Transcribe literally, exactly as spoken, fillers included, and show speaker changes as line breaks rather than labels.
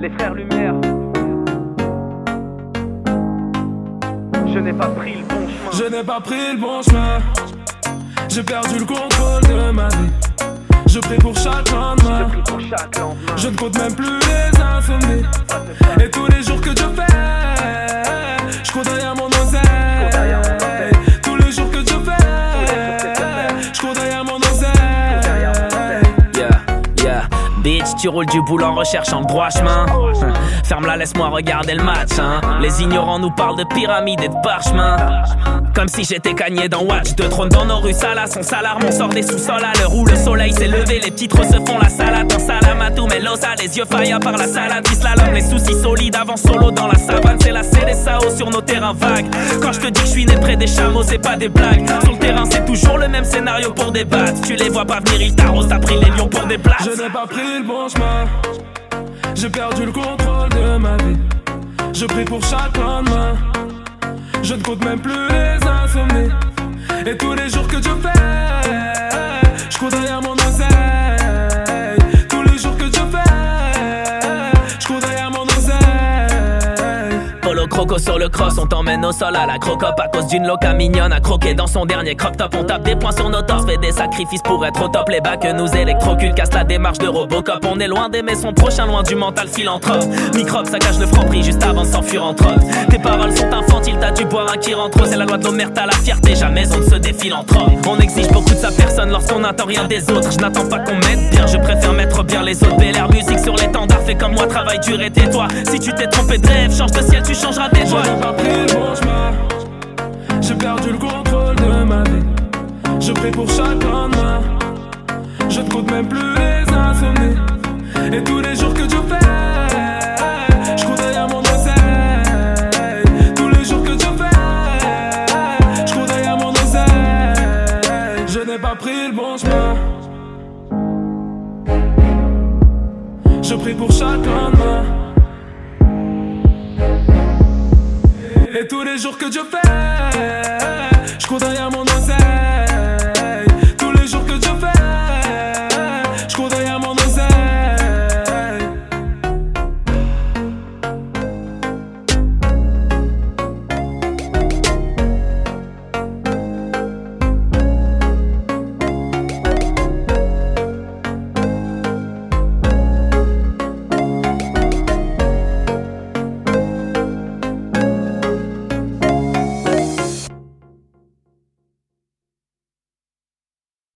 Les frères Lumière. Je n'ai pas pris le bon chemin.
Je n'ai pas pris le bon chemin. J'ai perdu le contrôle de ma vie. Je prie pour chaque lendemain.
Je prie pour chaque lendemain.
Je ne compte même plus les insomnies. Et tous les jours que je fais, je compte derrière mon oseille. Tous les jours que je fais, je compte derrière mon oseille.
Yeah, yeah. Bitch, tu roules du boule en recherchant le droit chemin. Ferme-la, laisse-moi regarder le match, hein. Les ignorants nous parlent de pyramides et de parchemin. Comme si j'étais cagné dans Watch. Deux trônes dans nos rues, Salas, on s'alarme, on sort des sous-sols à l'heure où le soleil s'est levé. Les titres se font la salade, un salamatou, mais l'osa, les yeux faillis par la salade. Slalom, les soucis solides avant solo dans la savane. C'est la C D S A O sur nos terrains vagues. Quand je te dis que je suis né près des chameaux, c'est pas des blagues. Sur le terrain, c'est toujours le même scénario pour débattre. Tu les vois pas venir, ils t'arrosent, t'as pris les lions pour des places.
Je n'ai pas pris le bon chemin. J'ai perdu le contrôle de ma vie. Je prie pour chaque lendemain. Je ne compte même plus les insomnies. Et tous les jours que je fais, je cours derrière mon oseille. Tous les jours que je fais, je cours derrière mon oseille.
Polo croco sur le cross, on t'emmène au sol à la crocop. À cause d'une loca mignonne à croquer dans son dernier crop top. On tape des points sur nos torses, fait des sacrifices pour être au top. Les bacs nous électrocutent, casse la démarche de Robocop. On est loin d'aimer son prochain, loin du mental philanthrope. Microbe, ça cache le franc prix juste avant de s'enfuir entre eux. Tes paroles sont infantiles, t'as dû boire un qui rentre. C'est la loi de nos mères, t'as la fierté, jamais on ne se défile entre eux. On exige beaucoup de sa personne lorsqu'on n'attend rien des autres. Je n'attends pas qu'on m'aide bien, je préfère mettre bien les autres. Bel air musique sur l'étendard, fais comme moi, travaille dur et tais-toi. Si tu t'es trompé de rêve, change de ciel, tu changeras tes doigts.
Je n'ai pas pris le bon chemin. J'ai perdu le contrôle de ma vie. Je prie pour chaque lendemain. Je ne compte même plus les insomnies. Et tous les jours que je fais, je cours derrière mon oseille. Tous les jours que je fais, je cours derrière mon oseille. Je n'ai pas pris le bon chemin. Je prie pour chaque lendemain. Et tous les jours que je fais, je cours derrière mon oseille. Tous les jours que je fais,